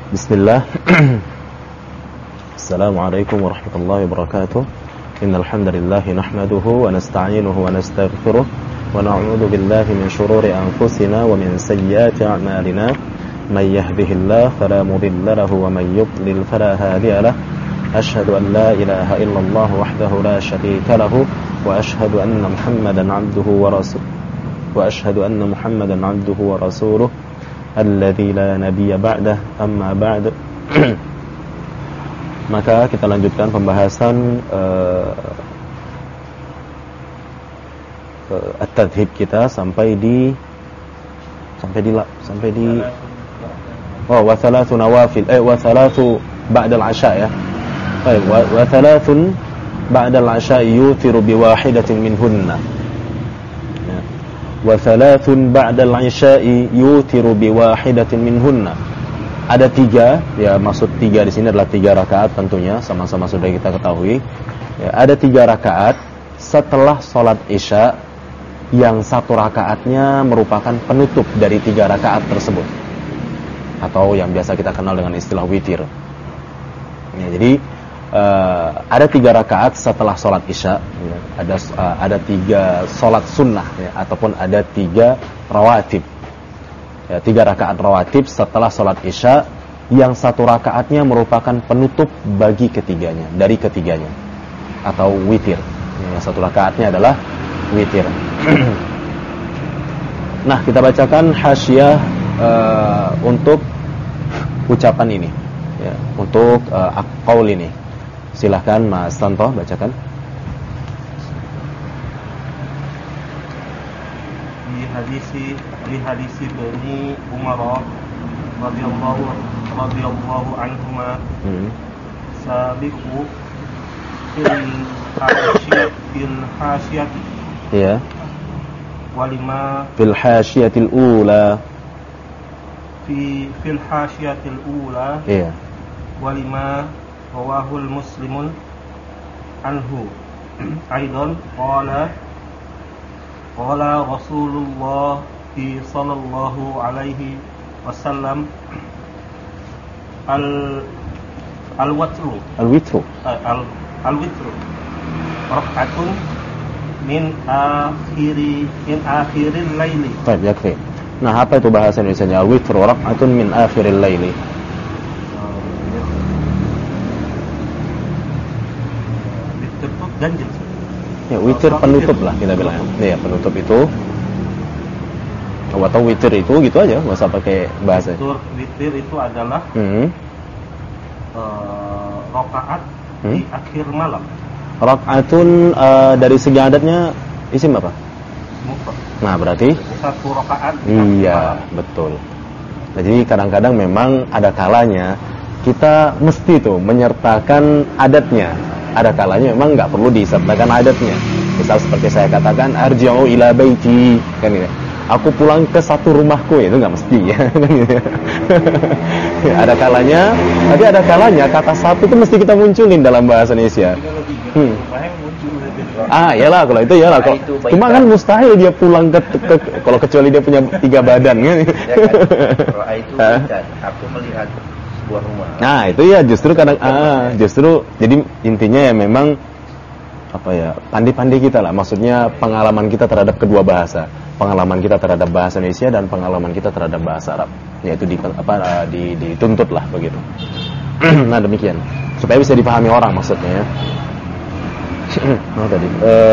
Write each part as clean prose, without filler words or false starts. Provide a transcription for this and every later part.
Bismillah. Assalamualaikum warahmatullahi wabarakatuh. Innal hamdalillah nahmaduhu wa nasta'inuhu wa nastaghfiruh wa na'udzu billahi min shururi anfusina wa min sayyiati a'malina. May yahdihillahu fala mudilla lahu wa may yudlil fala hadiya lahu. Ashhadu an la ilaha illallah wahdahu la syarika lahu wa ashhadu anna Muhammadan 'abduhu wa rasuluh. Wa ashhadu anna Muhammadan 'abduhu wa rasuluh alladzi la nabiyya ba'dah. Amma ba'd. Maka kita lanjutkan pembahasan at-tadhhib kita sampai di wa thalathu nawafil wa thalathu ba'da al-'asha ya. Baik, wa thalathun ba'da al-'asha yuthiru bi wahidatin minhunna. Wa thalathun ba'da al-'asha yuthiru bi wahidatin minhunna. Ada 3, ya maksud 3 di sini adalah 3 rakaat tentunya, sama-sama sudah kita ketahui. Ya, ada 3 rakaat setelah sholat isya, yang 1 rakaatnya merupakan penutup dari 3 rakaat tersebut, atau yang biasa kita kenal dengan istilah witir. Ya, jadi ada 3 rakaat setelah sholat isya, ya, ada 3 sholat sunnah, ya, ataupun ada 3 rawatib. Ya, 3 rakaat rawatib setelah sholat isya, yang 1 rakaatnya merupakan penutup bagi ketiganya, dari ketiganya, atau witir. Yang 1 rakaatnya adalah witir. Nah, kita bacakan hasyiah untuk ucapan ini, ya, untuk qaul ini. Silahkan Mas Tanto bacakan. Di hadisi Bani Umar radhiyallahu anhuma sabiqu fil hasyati ya walima fil hasyiatil ula fil hasyiatil ula ya walima rawahul muslimun anhu aidan qala Rasulullah sallallahu alaihi wasallam al-witru rak'atun min akhiril laili. Baik, yakfi. Nah, apa itu bahasa Indonesianya? Al-witru rak'atun min akhiril laili. Witir itu ganjil. Ya, witir penutup lah kita bilang. Ya, penutup itu. Atau witir itu gitu aja, nggak usah pakai bahasa. Witir itu adalah rakaat di akhir malam. Rakaatun dari segi adatnya isim apa? Mufrad. Nah, berarti 1 rakaat. Iya, betul. Nah, jadi kadang-kadang memang ada kalanya kita mesti tuh menyertakan adatnya. Ada kalanya memang nggak perlu disertakan adatnya. Misal seperti saya katakan arji'u ila baiti, kan gitu. Aku pulang ke satu rumahku, itu nggak mesti ya. Ada kalanya, tapi ada kalanya kata satu itu mesti kita munculin dalam bahasa Indonesia. Iyalah kalau itu iyalah. Cuma kan mustahil dia pulang ke kalau kecuali dia punya 3 badan kan. Ya kan? Itu aku melihat sebuah rumah. Nah, itu ya justru kadang justru jadi intinya ya memang apa ya, pandai-pandai kita lah, maksudnya pengalaman kita terhadap kedua bahasa, pengalaman kita terhadap bahasa Indonesia dan pengalaman kita terhadap bahasa Arab, yaitu dituntut lah begitu. Nah, demikian supaya bisa dipahami orang maksudnya ya. Tadi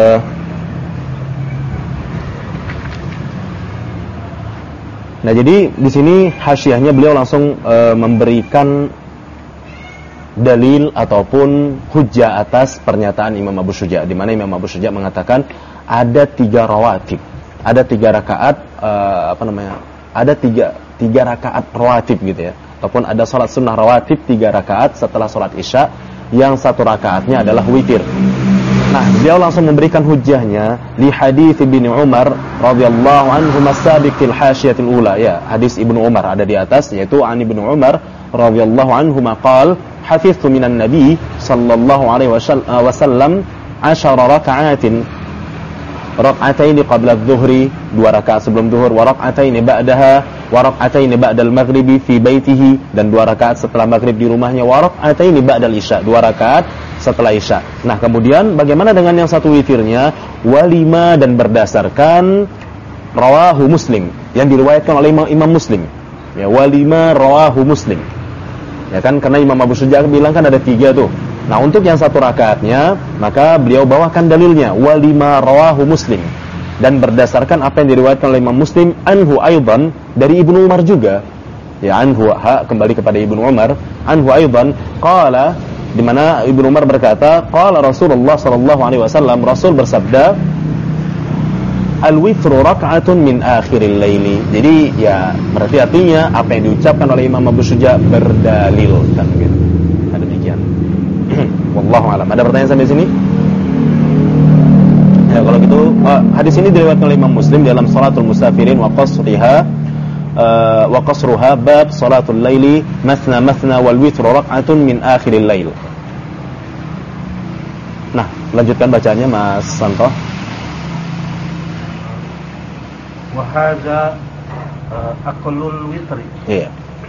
nah, jadi di sini hasyiahnya beliau langsung memberikan dalil ataupun hujjah atas pernyataan Imam Abu Syuja', di mana Imam Abu Syuja' mengatakan ada 3 rawatib, ada 3 rakaat ada 3 rakaat rawatib gitu ya, ataupun ada salat sunnah rawatib 3 rakaat setelah salat isya, yang 1 rakaatnya adalah witir. Nah, beliau langsung memberikan hujjahnya li hadits Ibnu Umar radhiyallahu anhu masabiqil hasyiatil ula, ya, hadis Ibnu Umar ada di atas, yaitu an Ibnu Umar radhiyallahu anhu maqal hafiztu minan nabi sallallahu alaihi wasallam 10 raka'atin, raka'ataini qabla adh-dhuhri, 2 rakaat sebelum zuhur, wa raka'ataini ba'daha, wa rak'ataini ba'dal maghribi fi baitihi, dan 2 rakaat setelah maghrib di rumahnya, wa rak'ataini ba'dal isya, 2 rakaat setelah isya. Nah, kemudian bagaimana dengan yang satu witirnya? Walima, dan berdasarkan rawahu Muslim, yang diriwayatkan oleh Imam Muslim. Ya, walima rawahu Muslim. Ya kan, karena Imam Abu Syuja bilang kan ada 3 tuh. Nah, untuk yang 1 rakaatnya, maka beliau bawakan dalilnya walima rawahu Muslim, dan berdasarkan apa yang diriwayatkan oleh Imam Muslim anhu aidan, dari Ibnu Umar juga. Ya, anhu kembali kepada Ibnu Umar, anhu aidan qala, di mana Ibnu Umar berkata, qala Rasulullah sallallahu alaihi wasallam, Rasul bersabda, al-witru rak'atun min akhiril laili. Jadi ya berarti artinya apa yang diucapkan oleh Imam Abu Syuja berdalil kan gitu. Ada demikian. Wallahu a'lam. Ada pertanyaan sampai sini? Ya, kalau gitu hadis ini diriwayatkan oleh Imam Muslim dalam Salatul Musafirin wa qasruha bab salatul laili mathna mathna wal witru rak'atun min akhiril lail. Nah, lanjutkan bacaannya Mas Santo. Wahada aqlul witri. Iya.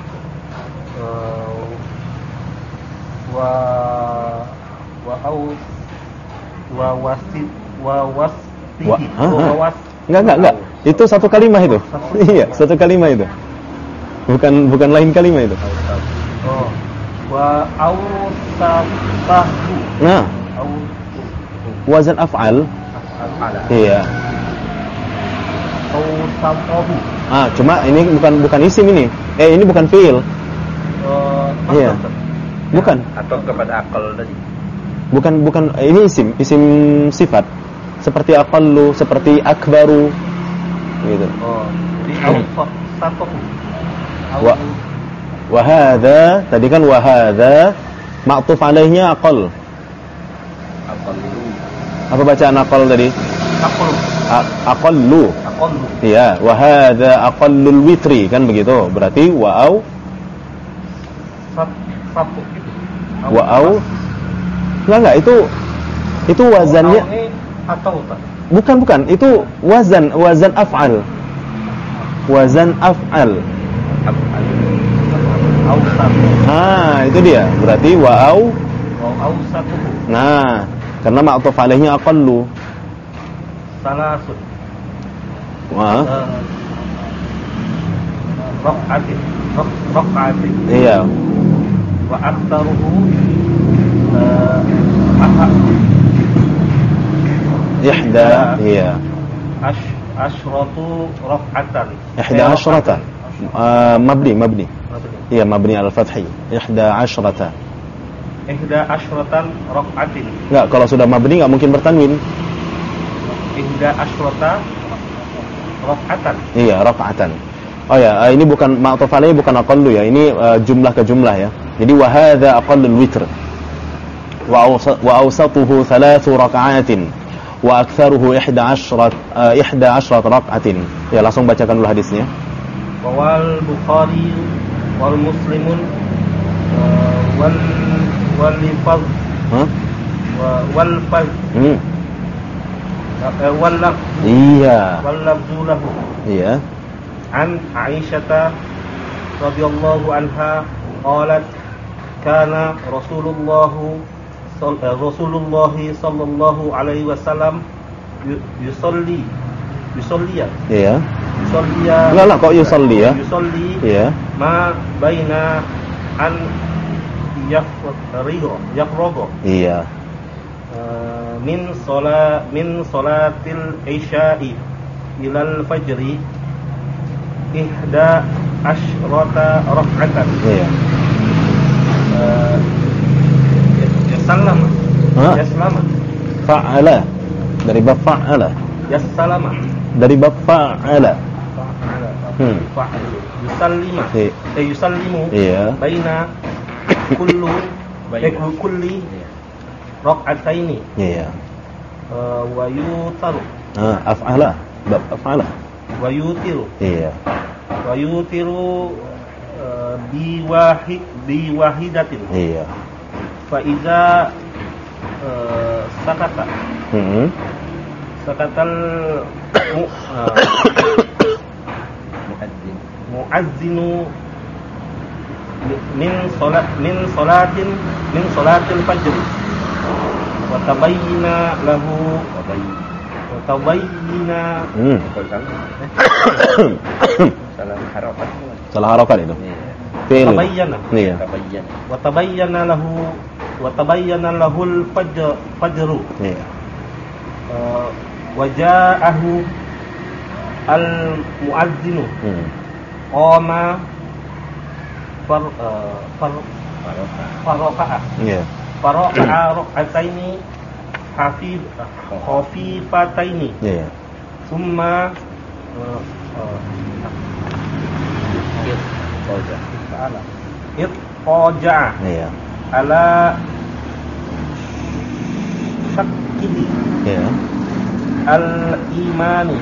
Enggak. Itu satu kalimat itu. Iya, satu kalimat itu. Bukan lain kalimat itu. Oh. Wa awsafahu. Nah. Wazan af'al. Iya. Cuma ini bukan isim ini. Ini bukan fiil. Iya. Bukan. Atau kepada akal tadi. Bukan ini isim sifat. Seperti aqallu, seperti akbaru. Gitu. Jadi awsafahu. Wa hadza, tadi kan wa hadza ma'tuf alaihnya aqal. Apa bacaan aqal tadi? Aqallu. Iya, wa hadza aqallul witri, kan begitu. Berarti wa'au enggak, itu wazannya atau bukan, itu wazan af'al. Wazan af'al. Itu dia. Berarti wa'au awsatuhu. Nah, karena ma'tuf alaihnya aqallu. Salasun. Wah. Rak'atin. Iya. Wa aktsaruhu ihda, iya. Asyratu rak'atan. Ihda asyrata. Mabni. Iya, mabni al-fathi. Ihda asyrata. Ihda asyratan rak'atin. Enggak, kalau sudah mabni enggak mungkin bertanwin. Ihda asyrata rak'atan. Iya, rak'atan. Oh ya, ini bukan ma'tuf alaihi, bukan aqallu ya. Ini jumlah ke jumlah ya. Jadi wa hadza aqallul witr. Wa awsatuhu 3 raka'atin. Wa aktsaruhu 11 rak'atin. Ya, langsung bacakan dulu hadisnya. Wal Bukhari wal Muslimun wal lifaz. Wal faz. Iya. Wal lafzu lahu. Iya. An Aisyah radhiyallahu anha qalat kana Rasulullah sallallahu alaihi wasallam yusalli. Iya. Enggak kok yusalli ya? Yusalli. Iya. Ma baina an yafrogo. Iya. Min salatil isya'i ilal fajri ihda asyrata rak'atan. Iya. Yasalama. Fa'ala. Dari bab fa'ala. Yasalama. Dari bab fa'ala. Yusallima. Yusallimu. Iya. Baina kulli rak'ataini. Iya. Wa yutaru. Af'ala. Bab af'ala. Wa yutiru. Iya. Wa yutiru biwahidatin. Iya. Fa iza sakata. Sakatal muazzinu min salatil fajr wa tabayyana lahu Salah harokat itu. Fi'il. Tabayyana. Iya. Wa tabayyana lahul fajru. Iya. Wa ja'ahu al muazzinu. Qama faraqa'a. Iya. Faraqa'a raq'ataini khafifataini. Iya. Summa Itqaja Iya. ala syakkihi Iya. al-imani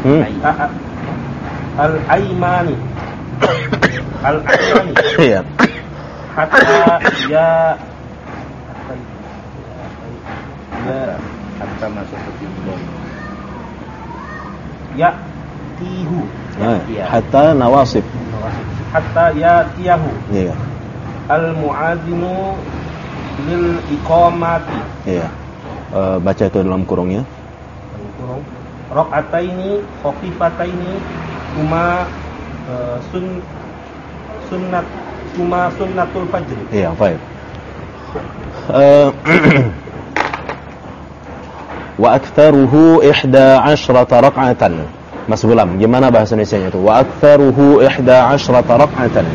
al-aimani Iya. hatta hatta masuk ke timbul. Tihu Hatta nawasib. hatta tiyahu Iya. al-mu'adzinu lil iqamati. Iya. Baca itu dalam kurungnya. Raq'ataini khafifataini huma sunnatul fajr. Iya, baik. Wa aktsaruhu 11 rak'atan. Mas Gulam, gimana bahasa Indonesianya itu? Wa aktsaruhu 11 rak'atan.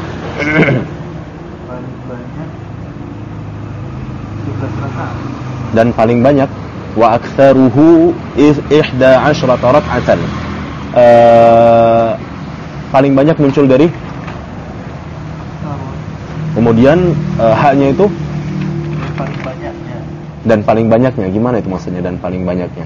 Dan paling banyak wa aktsaruhu 11 rak'atan. Paling banyak muncul dari kemudian haknya itu Paling banyaknya. dan paling banyaknya, gimana itu maksudnya dan paling banyaknya?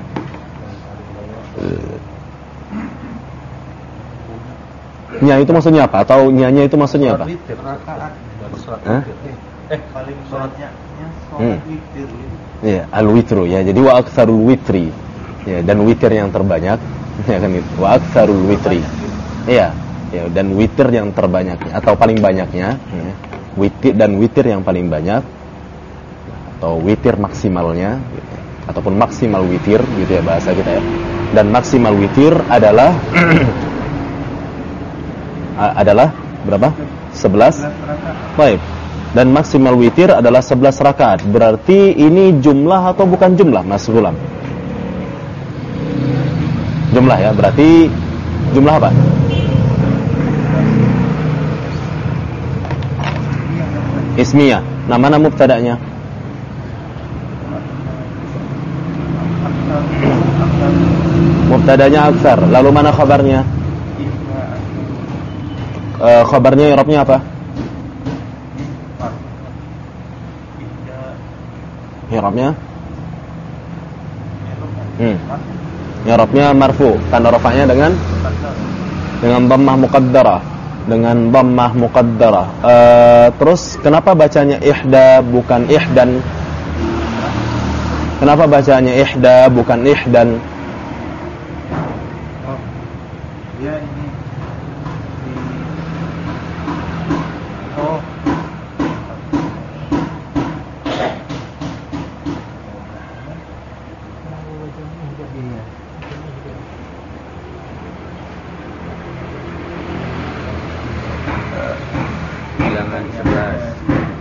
Nya itu maksudnya apa? Atau nyanya itu maksudnya apa? Hah? Paling banyaknya sholat witir. Iya, al-witru ya. Jadi wa aktsarul witri. Ya, dan witir yang terbanyak ya kan itu. Wa aktsarul witri. Iya, ya dan witir yang terbanyaknya atau paling banyaknya ya. Witir dan witir yang paling banyak atau witir maksimalnya gitu. Ataupun maksimal witir gitu ya bahasa kita ya. Dan maksimal witir adalah adalah berapa? 11. Baik. Dan maksimal witir adalah 11 rakaat. Berarti ini jumlah atau bukan jumlah, Mas Gulam? Jumlah ya, berarti jumlah apa? Ismiyah. Nah, mana mubtada'nya? Mubtada'nya aktsar. Lalu mana khabarnya? Khabarnya i'rabnya apa? I'rabnya? I'rabnya marfu. Tanda rafa'nya dengan dhammah muqaddarah. Dengan dhammah muqaddarah. Terus kenapa bacanya ihda bukan ihdan? Kenapa bacanya ihda bukan ihdan? Ya ini bilangan 11.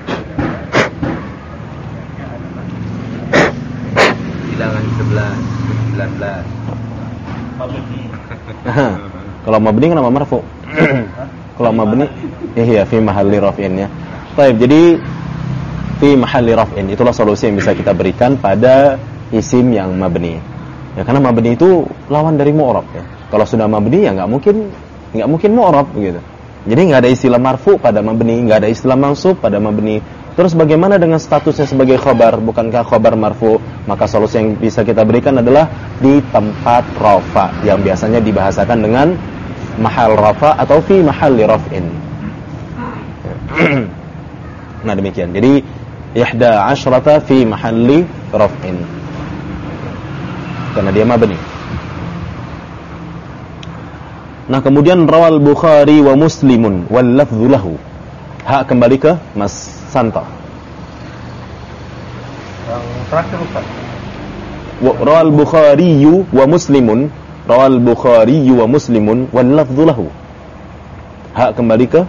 Bilangan 11, 19. Kalau mabni kenapa marfu? Kalau mabni iya fi mahalli raf'in ya. Baik, jadi fi mahalli raf'in itulah solusi yang bisa kita berikan pada isim yang mabni. Ya karena mabni itu lawan dari mu'rab ya. Kalau sudah mabni ya enggak mungkin mu'rab begitu. Jadi enggak ada istilah marfu pada mabni, enggak ada istilah mansub pada mabni. Terus bagaimana dengan statusnya sebagai khabar? Bukankah khabar marfu? Maka solusi yang bisa kita berikan adalah di tempat rafa yang biasanya dibahasakan dengan mahal rafa atau fi mahalli raf'in. Nah demikian. Jadi 11 fi mahalli raf'in. Karena dia mabni. Nah, kemudian rawal Bukhari wa Muslimun wal lafdhu lahu. Hak kembali ke Mas Santo. Yang terakhir Ustaz. Rawal Bukhari wa Muslimun, rawal Bukhari wa Muslimun wal lafdhu lahu. Hak kembali ke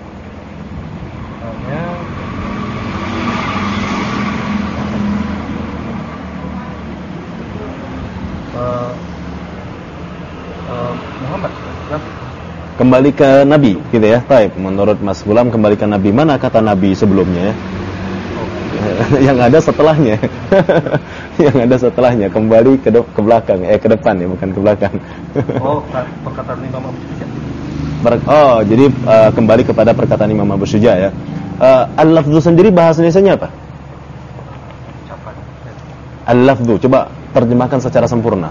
Muhammad. kembali ke Nabi gitu ya. Baik, menurut Mas Gulam kembali ke Nabi. Mana kata Nabi sebelumnya ya? Yang ada setelahnya. Yang ada setelahnya kembali ke belakang, ke depan ya, bukan ke belakang. Oh, perkataan Imam Abu Syuja. Oh, jadi kembali kepada perkataan Imam Abu Syuja ya. Al-lafdhu sendiri bahasa Indonesianya apa? Ucapan. Al-lafdhu, coba terjemahkan secara sempurna.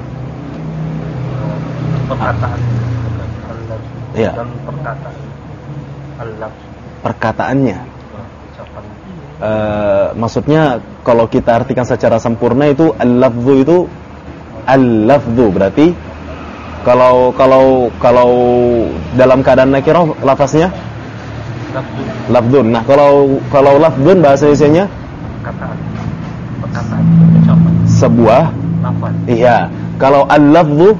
Perkataan. Al-lafz. Iya. Dan perkataan. Al-lafz. Perkataannya. Ucapan. Maksudnya kalau kita artikan secara sempurna itu al-lafdhu berarti kalau dalam keadaan nakirah lafaznya lafdun. Nah, kalau lafdun bahasa Indonesianya Perkataan. Ucapan. sebuah Lafaz. iya. Kalau al-lafdhu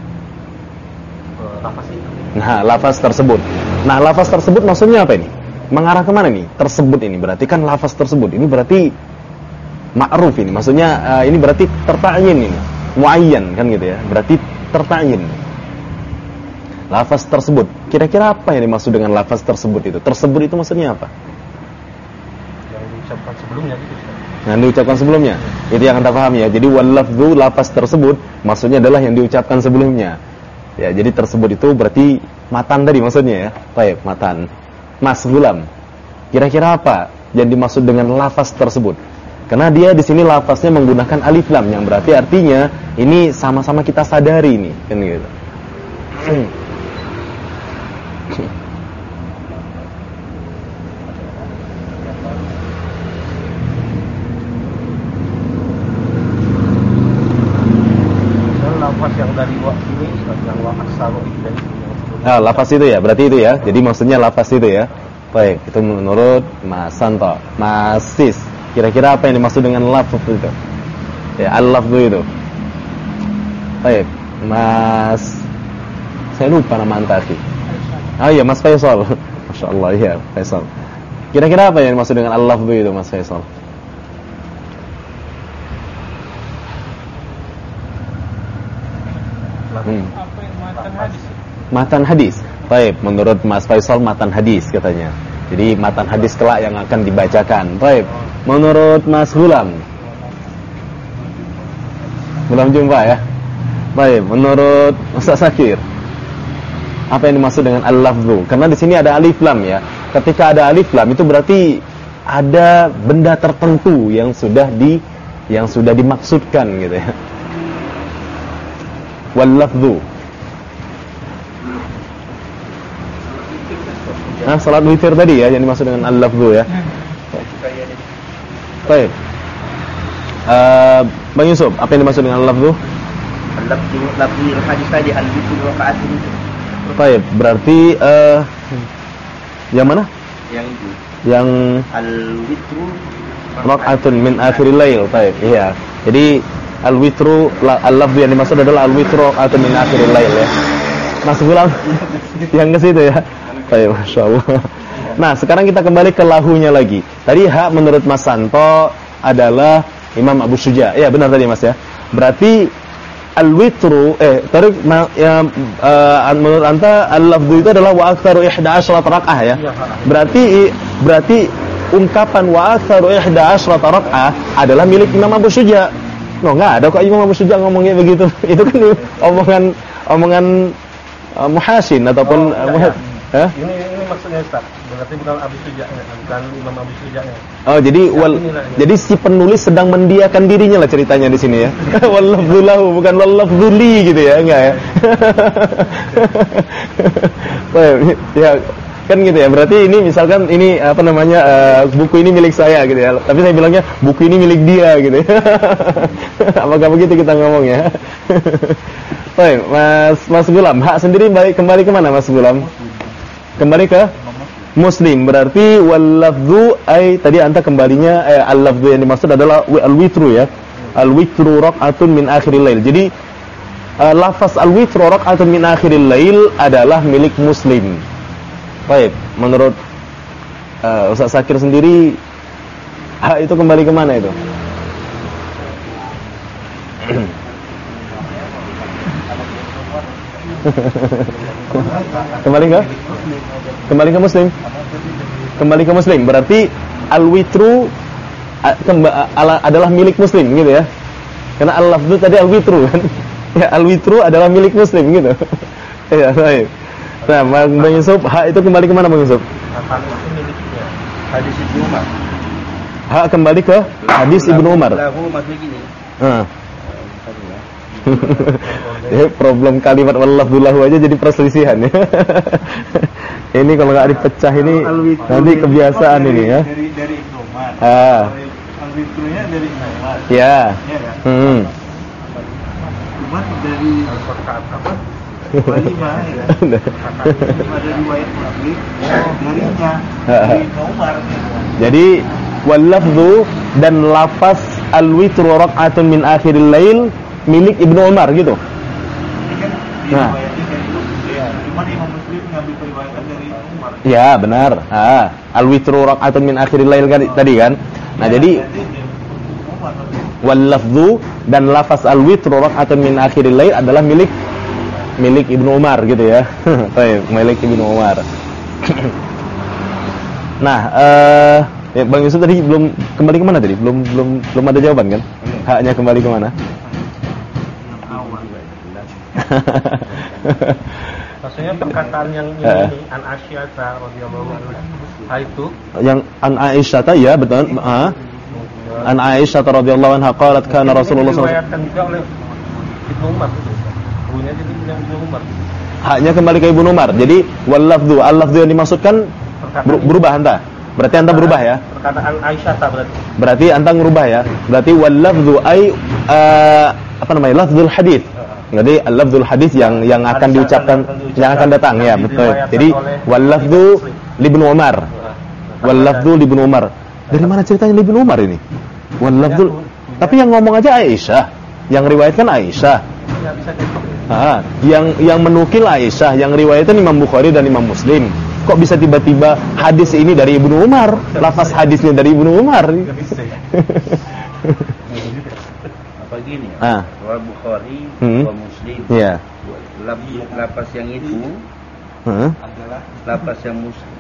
Lafaz itu. nah, lafaz tersebut. Nah, lafaz tersebut maksudnya apa ini? Mengarah kemana nih? Tersebut ini berarti kan lafaz tersebut. Ini berarti ma'ruf ini. Maksudnya ini berarti terta'yin ini. Muayyan kan gitu ya. Berarti terta'yin. Lafaz tersebut. Kira-kira apa yang dimaksud dengan lafaz tersebut itu? Tersebut itu maksudnya apa? Yang diucapkan sebelumnya gitu. Yang diucapkan sebelumnya. Itu yang Anda pahami ya. Jadi wal lafdhu, lafaz tersebut maksudnya adalah yang diucapkan sebelumnya. Ya, jadi tersebut itu berarti matan tadi maksudnya ya. Baik, matan. Mas Gulam, kira-kira apa yang dimaksud dengan lafaz tersebut? Karena dia di sini lafaznya menggunakan alif lam yang berarti artinya ini sama-sama kita sadari ini, kan gitu. Dan lafaz yang dari ini yang lafaz saru dari Ah, lafaz itu ya, berarti itu ya. Jadi maksudnya lafaz itu ya. Baik, itu menurut Mas Santo. Mas Sis, kira-kira apa yang dimaksud dengan lafaz itu? Ya, al-lafzu itu. Baik, Mas, saya lupa nama antaki. Oh iya, Mas Faisal. Masya Allah, ya Faisal. Kira-kira apa yang dimaksud dengan al-lafzu itu, Mas Faisal? Matan hadis. Baik, menurut Mas Faisal matan hadis katanya. Jadi matan hadis kelak yang akan dibacakan. Baik, menurut Mas Gulam. Belum jumpa ya? Baik, menurut Ustaz Sakir. Apa yang dimaksud dengan al-lafzu? Karena di sini ada alif lam ya. Ketika ada alif lam itu berarti ada benda tertentu yang sudah dimaksudkan gitu ya. Wal lafzu. Nah, salat witir tadi ya yang dimaksud dengan al-lafzu ya. Baik. Bang Yusuf, apa yang dimaksud dengan al-lafzu? Al-lafzu hadis tadi al-witru raka'atin itu. Baik, berarti yang mana? Yang itu. Yang Al-witru raka'atun min akhiril lail. Baik, iya. Jadi al-witru al-lafzu yang dimaksud adalah al-witru raka'atun min akhiril lail ya. Mas Gulam yang ke situ ya. Baik, Masya Allah. Nah, sekarang kita kembali ke lahunya lagi. Tadi hak menurut Mas Santo adalah Imam Abu Syuja. Ya, benar tadi Mas ya. Berarti al-witru tadi menurut anta al-lafdhu itu adalah wa aktsaru 11 rakaah ya. Berarti ungkapan wa aktsaru 11 rakaah adalah milik Imam Abu Syuja. No, enggak ada kok Imam Abu Syuja ngomongnya begitu. Itu kan omongan muhasin ataupun Ini maksudnya Ustaz. Berarti bukan Abu Syuja, bukan Imam Abu Syuja. Oh, jadi si penulis sedang mendiakan dirinya lah ceritanya di sini ya. Wallafdhu lahu bukan wallafdhu li gitu ya, enggak ya. Ya kan gitu ya. Berarti ini misalkan ini apa namanya buku ini milik saya gitu ya. Tapi saya bilangnya buku ini milik dia gitu ya. Apakah begitu kita ngomong ya? Baik, Mas Gulam, hak sendiri kembali ke mana Mas Gulam? Kembali ke Muslim. Berarti wal lafdhu tadi anta kembalinya al lafdhu yang dimaksud adalah al witru ya. Al witru raq'atun min akhiril lail. Jadi lafaz al witru raq'atun min akhiril lail adalah milik Muslim. Baik, menurut Ustaz Sakir sendiri hak itu kembali ke mana itu? Kembali ke Muslim. Kembali ke Muslim. Berarti al-witru adalah milik Muslim gitu ya. Karena al-lafdhu tadi al-witru kan. Ya, al-witru adalah milik Muslim gitu. Ya, baik. Nah, Bang Yusuf, hak itu kembali ke mana Bang Yusuf? Hadis Ibnu Umar. Hak kembali ke hadis Ibnu Umar. Lahu maksudnya gini. Ya, problem kalimat wallafdullahu aja jadi perselisihan ya. Ini kalau nggak dipecah ini nanti kebiasaan ini ya. Dari Ibnu Umar. Al-witrunya dari Ibnu Umar. Ya. Cuma dari apa? Walimah ya. Ada riwayat Muslim darinya dari Ibnu Umar. Jadi wallafdhu dan lafaz al-witru raq'atun min akhiril lail milik Ibnu Umar gitu. Nah, cuma Imam Muslim ngambil periwayatan dari Ibnu Umar. ya benar. Al-witru raq'atun min akhiril lail tadi kan. Nah, jadi wal lafdhu dan lafaz al-witru raq'atun min akhiril lail adalah milik Ibnu Umar gitu ya. Baik, milik Ibnu Umar. Nah, ya Bang Yusuf tadi belum kembali ke mana tadi? Belum ada jawaban kan? Haknya kembali ke mana? Maksudnya perkataan yang ini an Aisyah radhiyallahu anha itu Yang an Aisyah ya betul. An Aisyah radhiyallahu anha qalat kana Rasulullah sallallahu alaihi wasallam juga oleh Ibnu Umar. Bunyinya jadi Ibnu Umar. Haknya kembali ke Ibnu Umar. Jadi wal lafdhu, al lafdhu yang dimaksudkan berubah anta. Berarti anta berubah ya. Perkataan Aisyah berarti. Berarti anta merubah ya. Berarti wal lafdhu lafdzul hadits. Jadi al-lafdzul hadits yang akan diucapkan yang akan datang ya, betul. Jadi wal lafdhu li Ibnu Umar. Wal lafdhu li Ibnu Umar. Dari mana ceritanya li Ibnu Umar ini? Wal lafdhu. Tapi yang ngomong aja Aisyah, yang riwayatkan Aisyah. Yang menukil Aisyah, yang riwayatkan Imam Bukhari dan Imam Muslim. Kok bisa tiba-tiba hadis ini dari Ibnu Umar? Lafaz hadisnya dari Ibnu Umar. Apa gini ya? Riwayat Bukhari, Imam Muslim. Iya. Lafaz yang itu adalah lafaz yang Muslim.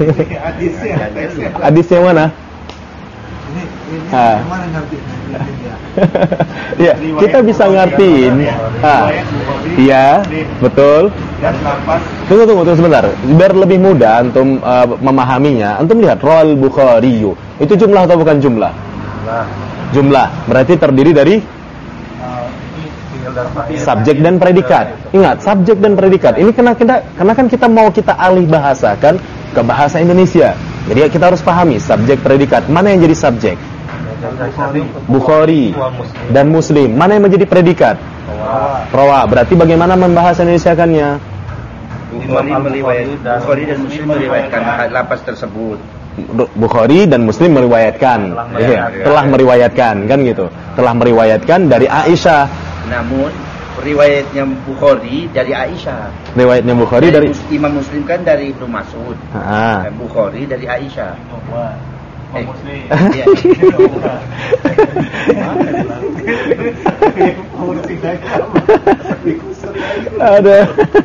Hadis yang mana? Ini mana ngerti? Ya, kita bisa ngertiin. Iya, betul. Dan lafaz. Tunggu sebentar. Biar lebih mudah antum memahaminya. Antum lihat Rawal Bukhari. Itu jumlah atau bukan jumlah? Jumlah. Berarti terdiri dari subjek dan predikat. Ingat, subjek dan predikat. Ini karena kan kita mau alih bahasakan ke bahasa Indonesia. Jadi kita harus pahami subjek predikat. Mana yang jadi subjek? Bukhari dan Muslim. Mana yang menjadi predikat? Rawa. Berarti bagaimana membahasa Indonesiakannya? Bukhari dan Muslim meriwayatkan lafaz tersebut. Bukhari dan Muslim meriwayatkan, telah meriwayatkan kan gitu. Telah meriwayatkan dari Aisyah. Namun riwayatnya Bukhari dari Aisyah. Riwayatnya Bukhari dari Imam Muslim kan dari Ibnu Mas'ud. Dan Bukhari dari Aisyah. Muslim. Iya. Ada.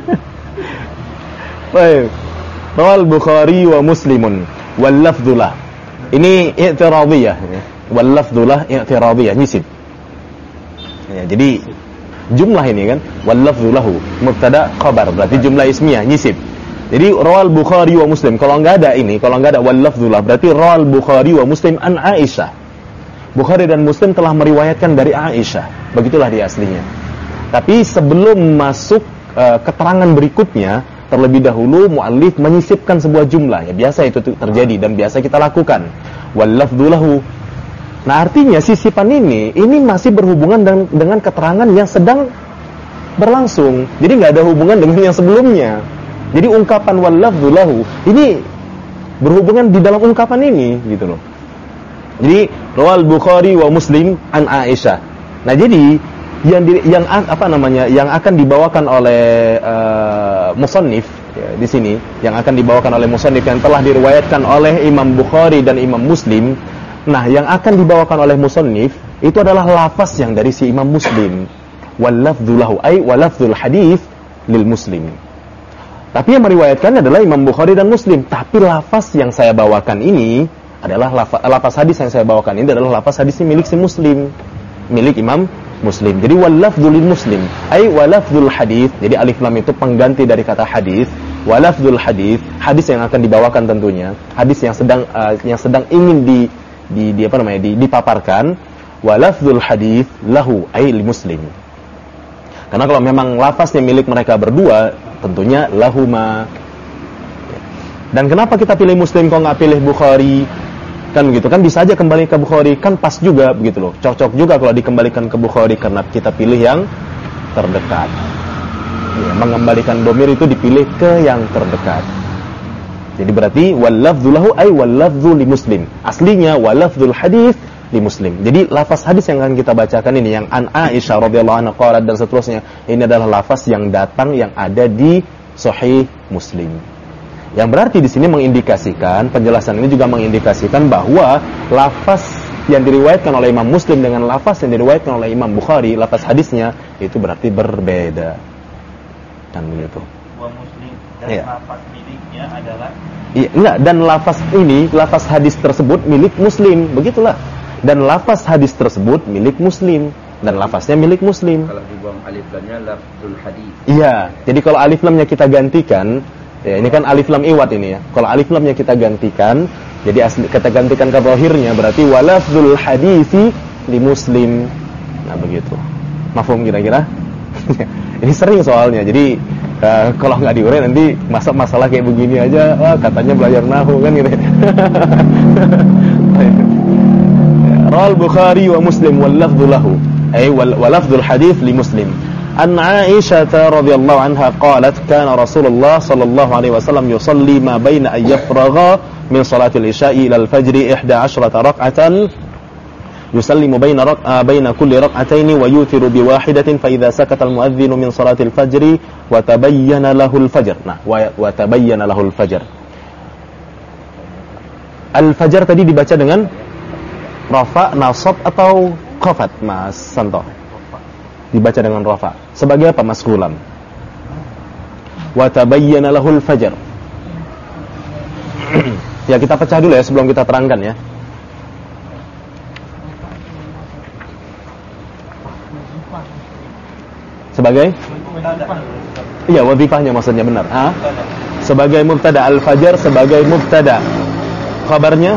Baik. Rawal Bukhari wa Muslimun wal lafdzulah. Ini i'tiradiyah ya. Wal lafdzulah i'tiradiyah nyisib. Ya, jadi jumlah ini kan wal lafdzulahu mubtada khabar berarti jumlah ismiyah nyisib. Jadi rawal Bukhari wa Muslim. Kalau enggak ada wal lafdzulah berarti rawal Bukhari wa Muslim an Aisyah. Bukhari dan Muslim telah meriwayatkan dari Aisyah. Begitulah dia aslinya. Tapi sebelum masuk keterangan berikutnya, terlebih dahulu muallif menyisipkan sebuah jumlah. Ya biasa itu terjadi dan biasa kita lakukan. Wal lafdzulahu. Nah, artinya sisipan ini masih berhubungan dengan keterangan yang sedang berlangsung. Jadi nggak ada hubungan dengan yang sebelumnya. Jadi ungkapan wal lafdzu lahu ini berhubungan di dalam ungkapan ini gitu loh. Jadi rawal Bukhari wa Muslim an Aisyah. Nah, jadi yang akan dibawakan oleh musannif ya, di sini yang akan dibawakan oleh musannif yang telah diriwayatkan oleh Imam Bukhari dan Imam Muslim. Nah, yang akan dibawakan oleh musannif itu adalah lafaz yang dari si Imam Muslim. Wal lafdzu lahu ay wal lafdzul hadits lil Muslim. Tapi yang meriwayatkan adalah Imam Bukhari dan Muslim. Tapi lafaz yang saya bawakan ini adalah lafaz hadis yang saya bawakan ini adalah lafaz hadis milik si Muslim, milik Imam Muslim. Jadi wal lafdzul lil Muslim, ai wal lafdzul hadits. Jadi alif lam itu pengganti dari kata hadis. Wal lafdzul hadits, hadis yang akan dibawakan tentunya, hadis yang sedang ingin dipaparkan. Wal lafdzul hadits lahu ai lil Muslim. Karena kalau memang lafaznya milik mereka berdua, tentunya lahuma. Dan kenapa kita pilih Muslim kok nggak pilih Bukhari? Kan begitu kan, bisa aja kembali ke Bukhari, kan pas juga begitu loh. Cocok juga kalau dikembalikan ke Bukhari karena kita pilih yang terdekat. Ya, mengembalikan domir itu dipilih ke yang terdekat. Jadi berarti wal lafdzu lahu ay wal lafdzu li Muslim. Aslinya wal lafdzul hadits li Muslim. Jadi lafaz hadis yang akan kita bacakan ini yang an Aisyah radhiyallahu anha qalat dan seterusnya, ini adalah lafaz yang datang yang ada di Sahih Muslim. Yang berarti di sini mengindikasikan, penjelasan ini juga mengindikasikan bahwa lafaz yang diriwayatkan oleh Imam Muslim dengan lafaz yang diriwayatkan oleh Imam Bukhari, lafaz hadisnya itu berarti berbeda. Dan begitu. Wa Muslim dan ya. lafaz miliknya adalah enggak, dan lafaz ini, lafaz hadis tersebut milik Muslim, begitulah. Dan lafaz hadis tersebut milik Muslim dan lafaznya milik Muslim. Kalau dibuang alif lamnya lafzul hadis. Iya, jadi kalau alif lamnya kita gantikan, ya ini kan alif lam iwat ini ya. Kalau alif lamnya kita gantikan, jadi kita gantikan ke zahirnya berarti walafzul hadisi li Muslim. Nah, begitu. Mafhum kira-kira? Ini sering soalnya. Jadi kalau nggak diurai nanti masalah kayak begini aja, wah katanya belajar nahwu kan gitu. Rawal Bukhari wa Muslim wal lafdzu lahu ay wal lafdzul hadits li Muslim. An Aisyah radhiyallahu anha qalat kana Rasulullah sallallahu alaihi wasallam yusalli ma baina ay yafragha min salatil isya'i ila al-fajr 11 rak'atan yusallimu baina kulli rak'atayn wa yutiru bi wahidatin fa idza sakata al-muadhdhin min salatil fajr wa tabayyana lahu al-fajr. Nah, wa tabayyana lahu al-fajr. Al-fajr tadi dibaca dengan rafa, nasab atau khafat, Mas Santo? Dibaca dengan rafa. Sebagai apa, Mas Gulam? Wa tabayyana lahul fajr. Ya, kita pecah dulu ya sebelum kita terangkan ya. Sebagai? Iya, wadhifahnya maksudnya benar. Sebagai mubtada, al-fajr sebagai mubtada. Khabarnya?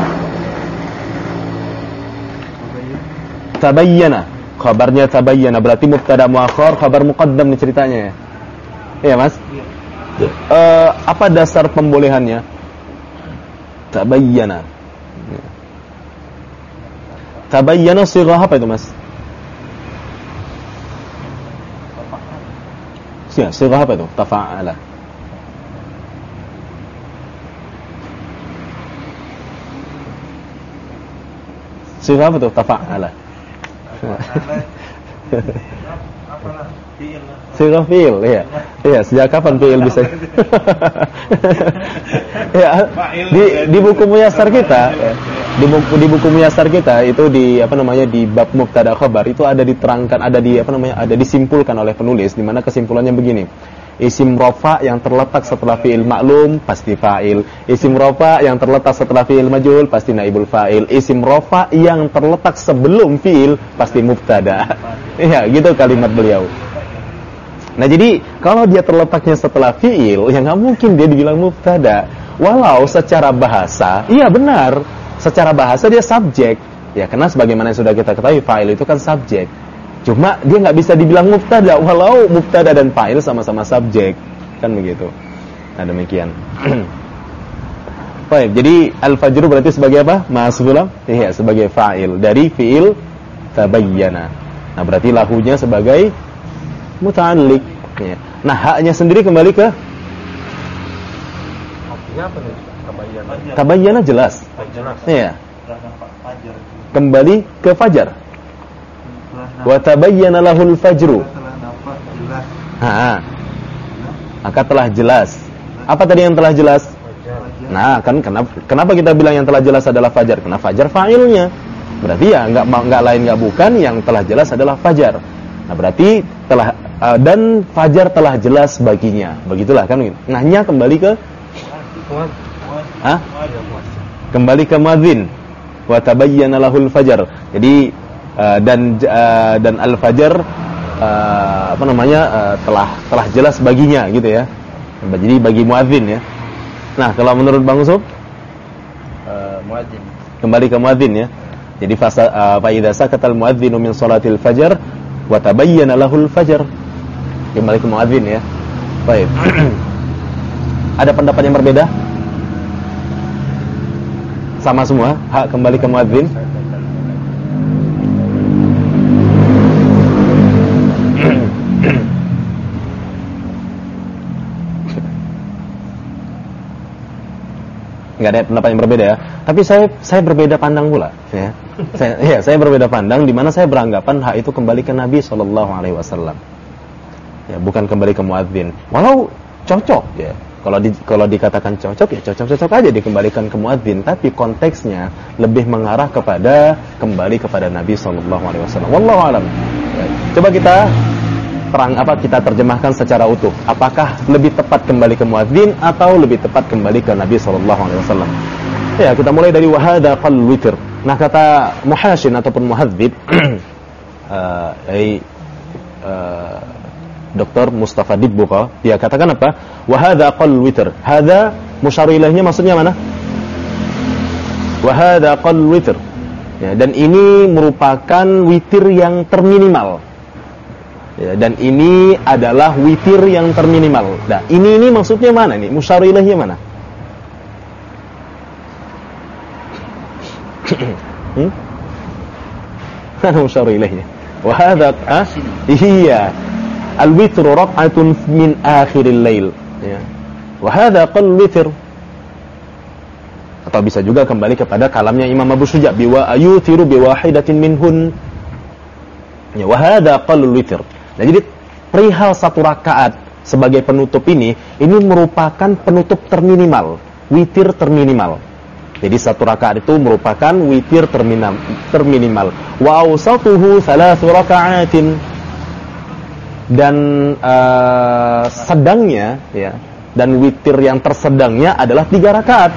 Tabayyana, khabarnya tabayyana, berarti mubtada muakhar, khabar muqaddam nih ceritanya ya. Iya, Mas? Apa dasar pembolehannya? Tabayyana. Tabayyana sighah apa itu, Mas? Sighah apa itu? Tafa'ala. Sighah apa itu? Tafa'ala. Sighah fi'il, iya. Iya, sejak kapan fi'il bisa? Ya, di buku Muyassar kita, di buku Muyassar kita itu di di bab mubtada khabar itu ada diterangkan, ada disimpulkan oleh penulis di mana kesimpulannya begini. Isim rafa yang terletak setelah fi'il maklum pasti fa'il. Isim rafa yang terletak setelah fi'il majhul pasti naibul fa'il. Isim rafa yang terletak sebelum fi'il pasti mubtada. Iya, gitu kalimat beliau. Nah, jadi kalau dia terletaknya setelah fi'il, ya nggak mungkin dia dibilang mubtada. Walau secara bahasa, iya benar. Secara bahasa dia subjek. Ya, karena sebagaimana yang sudah kita ketahui fa'il itu kan subjek. Cuma dia nggak bisa dibilang mubtada walau mubtada dan fa'il sama-sama subjek, kan begitu. Nah, demikian. Baik, jadi al-fajr berarti sebagai apa? Mas Gulam? Iya, sebagai fa'il dari fi'il tabayyana. Nah, berarti lahunya sebagai muta'alliq. Ya. Nah, haknya sendiri kembali ke Artinya apa nih? tabayyana jelas. Jelas. Iya. Kembali ke fajar. Wa tabayyana lahul fajru. Maka telah jelas. Apa tadi yang telah jelas? Nah, kan kenapa kita bilang yang telah jelas adalah fajar? Karena fajar fa'ilnya. Berarti ya enggak lain enggak bukan, yang telah jelas adalah fajar. Nah, berarti telah dan fajar telah jelas baginya. Begitulah kan. Nahnya kembali ke kembali ke muadzin. Wa tabayyana lahul fajar. Jadi dan al-fajar telah jelas baginya gitu ya. Jadi bagi muadzin ya. Nah, kalau menurut Bang Usop Muadzin. Kembali ke muadzin ya. Jadi fa idza sakatal muadzinu min salatil fajar wa tabayyana lahul fajar. Kembali ke muadzin ya. Baik. Ada pendapat yang berbeda? Sama semua, hak kembali ke muadzin. Nggak ada pendapat yang berbeda ya. Tapi saya berbeda pandang pula ya. Saya berbeda pandang, di mana saya beranggapan hak itu kembali ke Nabi SAW. Ya, bukan kembali ke muadzin. Walau cocok ya. Kalau dikatakan cocok ya cocok aja dikembalikan ke muadzin, tapi konteksnya lebih mengarah kepada kembali kepada Nabi SAW. Wallahu alam. Ya, coba kita kita terjemahkan secara utuh. Apakah lebih tepat kembali ke muadzin atau lebih tepat kembali ke Nabi SAW? Ya, kita mulai dari wahada qal witr. Nah, kata muhashin ataupun muhadzib Dr. Mustafa Dibbuqa, dia katakan apa? Wahada qal witr. Hada musyar ilaihnya maksudnya mana? Wahada qal witr. Ya, dan ini merupakan witir yang terminimal. Ya, dan ini adalah witir yang terminimal. Nah, ini maksudnya mana nih? Musyar ilaihnya mana? Mana musyar ilaihnya? Wahada iya. Al-witru rak'atun min akhiril lail. Ya. Wahada qal witr. Atau bisa juga kembali kepada kalamnya Imam Abu Syuja, biwa ayutiru biwahidatin minhun. Ya, wahada qal witr. Nah, jadi perihal satu rakaat sebagai penutup ini merupakan penutup terminimal, witir terminimal. Jadi satu rakaat itu merupakan witir terminimal. Wa awsatuhu 3 raka'atin. Dan sedangnya ya, dan witir yang tersedangnya adalah 3 rakaat.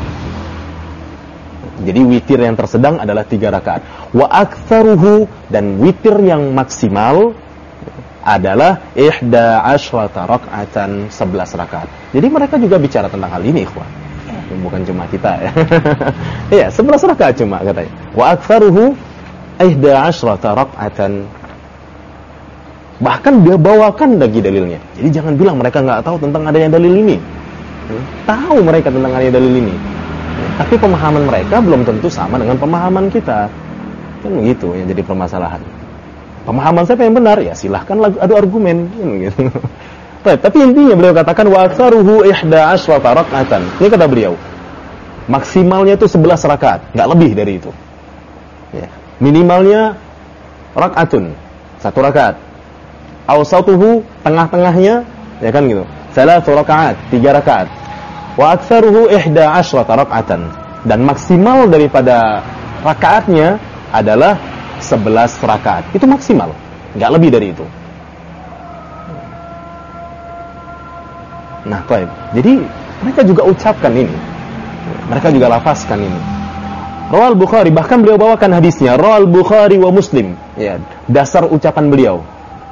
Jadi witir yang tersedang adalah 3 rakaat. Wa aktsaruhu, dan witir yang maksimal adalah 11 raka'atan, 11 rakaat. Jadi mereka juga bicara tentang hal ini, ikhwan. Bukan cuma kita ya. Iya, 11 rakaat cuma katanya. Wa aktsaruhu 11 raka'atan. Bahkan dia bawakan lagi dalilnya. Jadi jangan bilang mereka nggak tahu tentang adanya dalil ini. Tahu mereka tentang adanya dalil ini. Tapi pemahaman mereka belum tentu sama dengan pemahaman kita. Kan begitu yang jadi permasalahan. Pemahaman siapa yang benar? Ya silahkan adu argumen. Gitu. Tapi intinya beliau katakan wa aktsaruhu 11 raka'atan. Ini kata beliau. Maksimalnya itu 11 rakaat, nggak lebih dari itu. Ya. Minimalnya rak'atun, 1 rakaat. Awsatuhu, tengah-tengahnya, ya kan gitu. 3 rakaat, 3 rakaat. Wa aktsaruhu 11 raka'atan. Dan maksimal daripada rakaatnya adalah 11 rakaat. Itu maksimal, nggak lebih dari itu. Nah, baik. Jadi mereka juga ucapkan ini. Mereka juga lafazkan ini. Rawal Bukhari, bahkan beliau bawakan hadisnya. Rawal Bukhari wa Muslim. Ya, dasar ucapan beliau.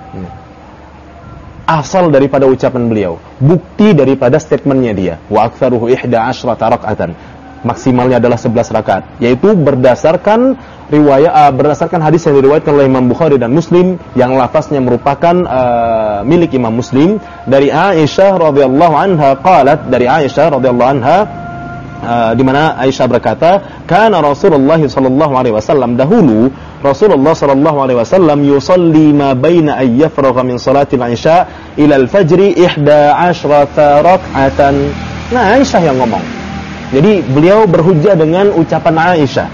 Asal daripada ucapan beliau, bukti daripada statementnya dia. Wa aktsaruhu 11 raka'atan. Maksimalnya adalah 11 rakaat, yaitu berdasarkan berdasarkan hadis yang diriwayatkan oleh Imam Bukhari dan Muslim yang lafaznya merupakan milik Imam Muslim dari Aisyah radhiyallahu anha qalat, dari Aisyah radhiyallahu anha di mana Aisyah berkata, kana Rasulullah sallallahu alaihi wasallam dahulu Rasulullah sallallahu alaihi wasallam yusalli ma baina ay yafragha min salatil isya ila al-fajri 11 rak'atan. Nah, Aisyah yang ngomong. Jadi beliau berhujjah dengan ucapan Aisyah.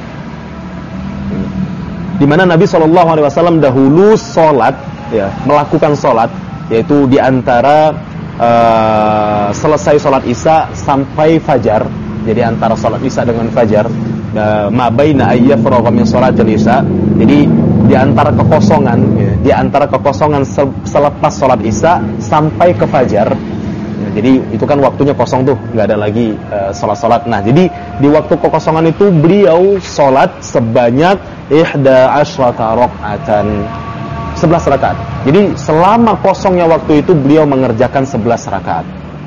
Di mana Nabi sallallahu alaihi wasallam dahulu salat, ya, melakukan salat, yaitu di antara selesai salat Isya sampai fajar. Jadi antara salat Isya dengan fajar, ma baina ay yafragha min salatil isya. Jadi di antara kekosongan, ya, di antara kekosongan selepas salat Isya sampai ke fajar. Ya, jadi itu kan waktunya kosong tuh, nggak ada lagi salat-salat. Nah, jadi di waktu kekosongan itu beliau salat sebanyak 11 rak'atan. 11 rakaat. Jadi selama kosongnya waktu itu beliau mengerjakan 11 rakaat.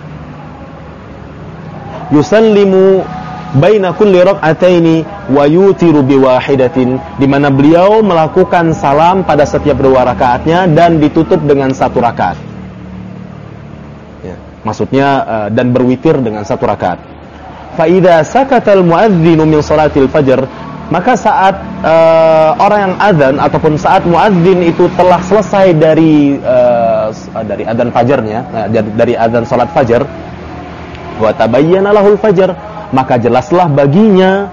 Yusallimu baina kulli rak'ataini wa yutiru biwahidatin, di mana beliau melakukan salam pada setiap 2 rakaatnya dan ditutup dengan 1 rakaat. Ya, maksudnya dan berwitir dengan 1 rakaat. Fa idza sakata al-muadzinu min salatil fajr, maka saat orang yang azan ataupun saat muadzin itu telah selesai dari adzan fajarnya, dari adzan salat fajar, wa tabayyana lahul fajar, maka jelaslah baginya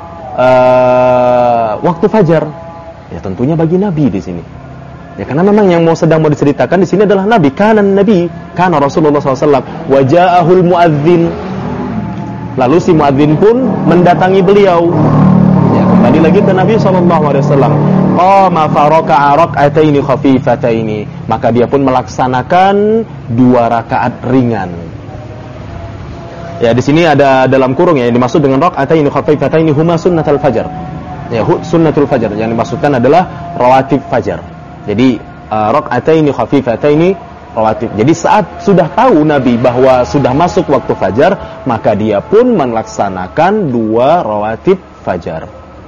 waktu fajar. Ya tentunya bagi Nabi di sini. Ya karena memang yang sedang mau diceritakan di sini adalah Nabi. Kana Rasulullah SAW wa ja'ahul muadzin. Lalu si muadzin pun mendatangi beliau. Kembali lagi ke Nabi SAW. Qama faraka'a rak'ataini khafifataini, maka dia pun melaksanakan 2 rakaat ringan. Ya, di sini ada dalam kurung ya, yang dimaksud dengan rak'ataini khafifataini huma sunnatul fajar. Ya, sunnatul fajar yang dimaksudkan adalah rawatib fajar. Jadi rak'ataini khafifataini rawatib. Jadi saat sudah tahu Nabi bahwa sudah masuk waktu fajar, maka dia pun melaksanakan 2 rawatib fajar.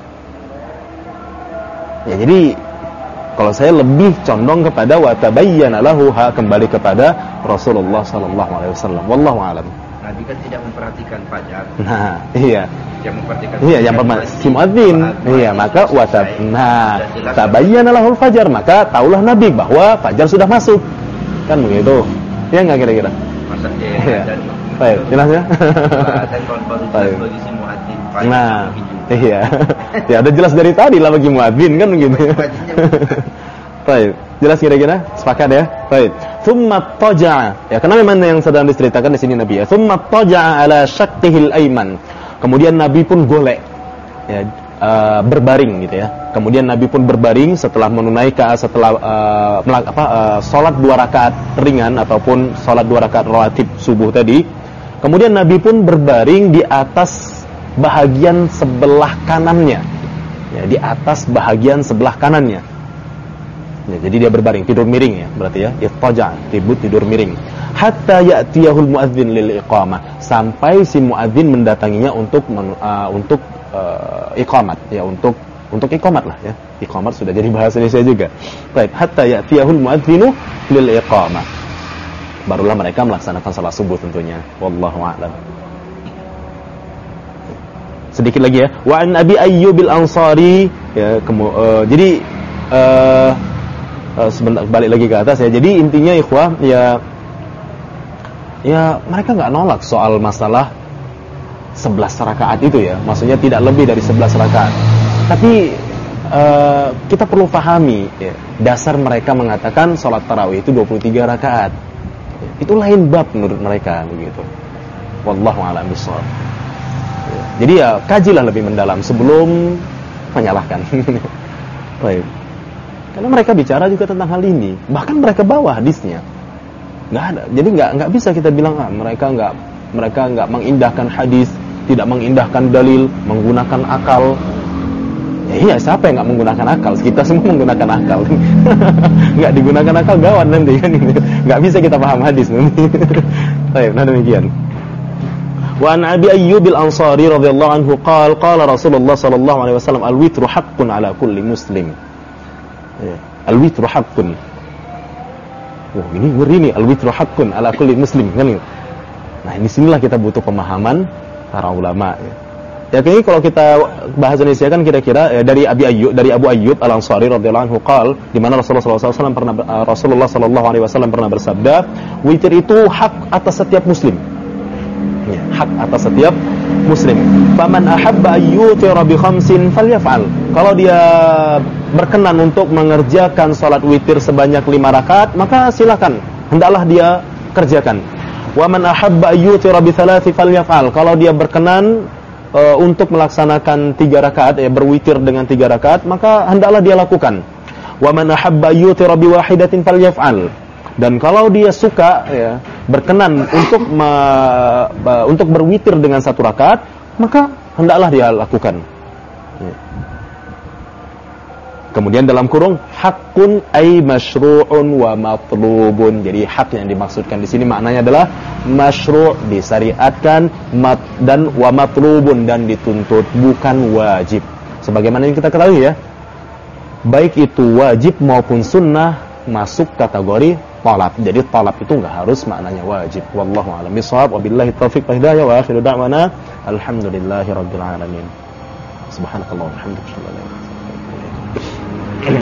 Ya, jadi kalau saya lebih condong kepada wa tabayyana lahu, kembali kepada Rasulullah sallallahu alaihi wasallam. Wallahu a'lam. Nabi kan tidak memperhatikan fajar. Nah, iya. Yang memperhatikan. Iya, yang si muadzin. Iya, maka wa tabayyana lahul fajar, maka taulah Nabi bahwa fajar sudah masuk. Kan begitu. Ya enggak kira-kira? Maksudnya ya. dan baik, jelas ya? Dan kalau baru jelas bagi si muadzin fajar. Nah, iya. Ya ada jelas dari tadi lah bagi muadzin kan begitu. Baik, jelas kira-kira? Sepakat ya? Baik. Tsumma taja'a. Ya, karena memang yang sedang diceritakan di sini Nabi ya. Tsumma taja'a ala syaqqihil aiman. Kemudian Nabi pun golek. Ya, berbaring gitu ya. Kemudian Nabi pun berbaring setelah menunaikan salat 2 rakaat ringan ataupun salat 2 rakaat rawatib subuh tadi. Kemudian Nabi pun berbaring di atas bahagian sebelah kanannya, ya, di atas bahagian sebelah kanannya. Ya, jadi dia berbaring, tidur miring ya, berarti ya, ittaja, tidur miring. Hatta ya'tiyahul muadzin lil iqamah, sampai si muadzin mendatanginya untuk iqamat, ya, untuk iqamat lah ya. Iqamat sudah jadi bahasa Indonesia juga. Baik, hatta ya'tiyahul muadzinu lil iqamah. Barulah mereka melaksanakan salat subuh tentunya. Wallahu a'lam. Sedikit lagi ya. Wa an Abi Ayyub al-Ansari, ya, jadi sebentar balik lagi ke atas ya. Jadi intinya ikhwah ya mereka enggak nolak soal masalah 11 rakaat itu ya. Maksudnya tidak lebih dari 11 rakaat. Tapi kita perlu pahami ya, dasar mereka mengatakan salat tarawih itu 23 rakaat. Itu lain bab menurut mereka begitu. Wallahu a'lam bishawab. Jadi ya kajilah lebih mendalam sebelum menyalahkan. Baik. Karena mereka bicara juga tentang hal ini. Bahkan mereka bawa hadisnya. Enggak ada. Jadi enggak bisa kita bilang mereka enggak mengindahkan hadis, tidak mengindahkan dalil, menggunakan akal. Ya iya, siapa yang enggak menggunakan akal? Kita semua menggunakan akal. Enggak digunakan akal gawat nanti kan. Enggak bisa kita paham hadis nanti. Baik, nah demikian. Wa an Abi Ayyub al-Ansari radhiyallahu anhu qala Rasulullah sallallahu alaihi wasallam al-witru haqqun ala kulli muslim. Ya, al-witru haqqun. Wah, ini ngeri nih, al-witru haqqun ala kulli muslim kan. Nah, di sinilah kita butuh pemahaman para ulama ya. Ya kini kalau kita bahas Indonesia kan kira-kira dari Abu Ayyub Al-Ansari radhiyallahu anhu qol, di mana Rasulullah sallallahu alaihi wasallam pernah bersabda, witir itu hak atas setiap muslim. Ya, hak atas setiap muslim. Faman ahabba ayyutira bi khamsin falyaf'al. Kalau dia berkenan untuk mengerjakan salat witir sebanyak 5 rakaat, maka silakan, hendaklah dia kerjakan. Wa man ahabba ayyutira bi thalathi falyaf'al. Kalau dia berkenan untuk melaksanakan 3 rakaat, berwitir dengan 3 rakaat, maka hendaklah dia lakukan. Wa man ahabba yutira bi wahidatin falyaf'al. Dan kalau dia suka, ya, berkenan untuk berwitir dengan 1 rakaat, maka hendaklah dia lakukan. Ya. Kemudian dalam kurung hakun ay masyru'un wa matlubun. Jadi hak yang dimaksudkan di sini maknanya adalah masyru', disyariatkan, dan wa matlubun, dan dituntut, bukan wajib. Sebagaimana yang kita ketahui ya, baik itu wajib maupun sunnah masuk kategori talab. Jadi talab itu enggak harus maknanya wajib. Wallahu a'lam bishawab. Wabillahi taufiq wal hidayah, wa akhiru da'wana alhamdulillahirabbil alamin. Subhanakallah walhamdulillah.